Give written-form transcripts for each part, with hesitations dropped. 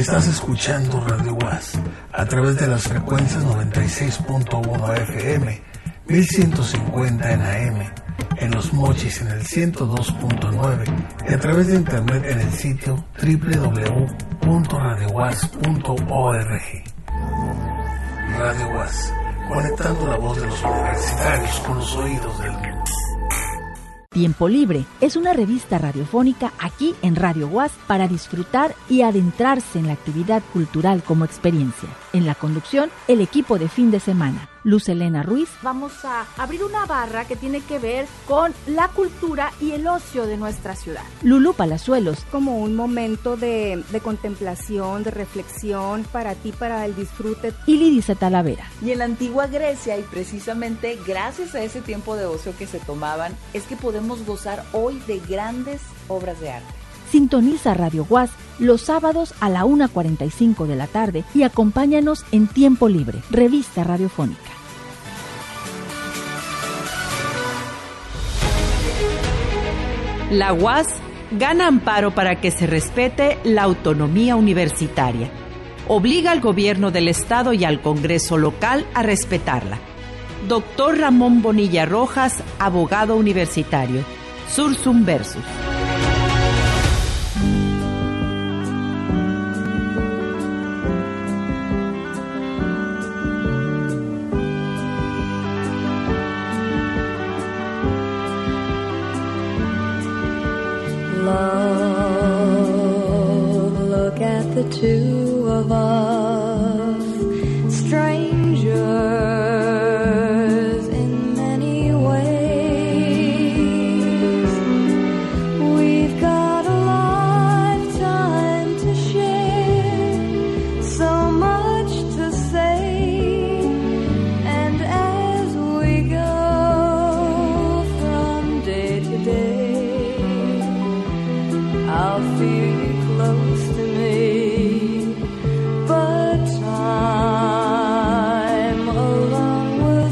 Estás escuchando Radio UAS a través de las frecuencias 96.1 FM, 1150 en AM, en Los Mochis en el 102.9 y a través de internet en el sitio www.radiouas.org. Radio UAS, conectando la voz de los universitarios con los oídos del mundo. Tiempo Libre es una revista radiofónica aquí en Radio UAS para disfrutar y adentrarse en la actividad cultural como experiencia. En la conducción, el equipo de fin de semana. Luz Elena Ruiz. Vamos a abrir una barra que tiene que ver con la cultura y el ocio de nuestra ciudad. Lulú Palazuelos. Como un momento de contemplación, de reflexión para ti, para el disfrute. Y Lidisa Talavera. Y en la antigua Grecia, y precisamente gracias a ese tiempo de ocio que se tomaban, es que podemos gozar hoy de grandes obras de arte. Sintoniza Radio UAS los sábados a la 1:45 de la tarde y acompáñanos en Tiempo Libre, revista radiofónica. La UAS gana amparo para que se respete la autonomía universitaria. Obliga al gobierno del Estado y al Congreso local a respetarla. Doctor Ramón Bonilla Rojas, abogado universitario. Sursum Versus. Love, look at the two of us, strangers in many ways. We've got a lifetime to share, so much to say, and as we go from day to day, I'll feel you close to me, but time alone will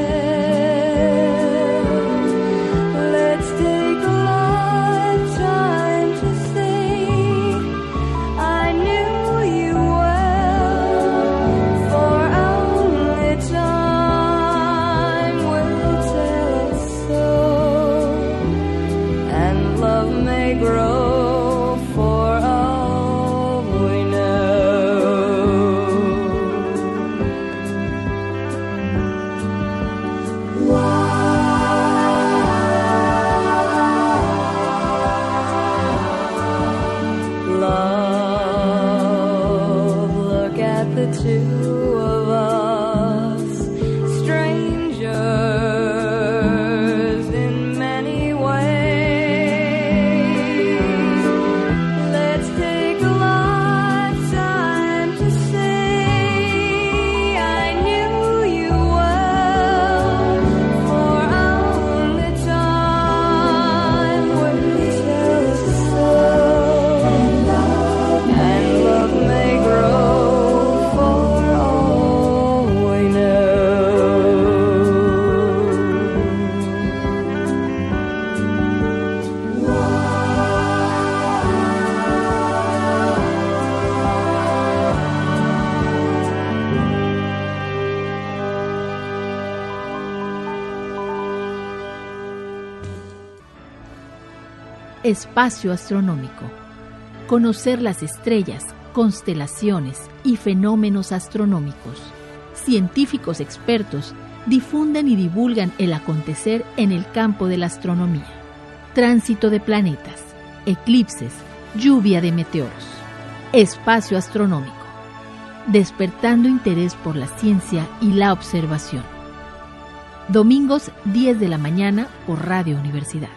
tell. Let's take a lifetime to see. I knew you well, for only time will tell us so, and love may grow. Espacio astronómico. Conocer las estrellas, constelaciones y fenómenos astronómicos. Científicos expertos difunden y divulgan el acontecer en el campo de la astronomía. Tránsito de planetas, eclipses, lluvia de meteoros. Espacio astronómico. Despertando interés por la ciencia y la observación. Domingos 10 de la mañana por Radio Universidad.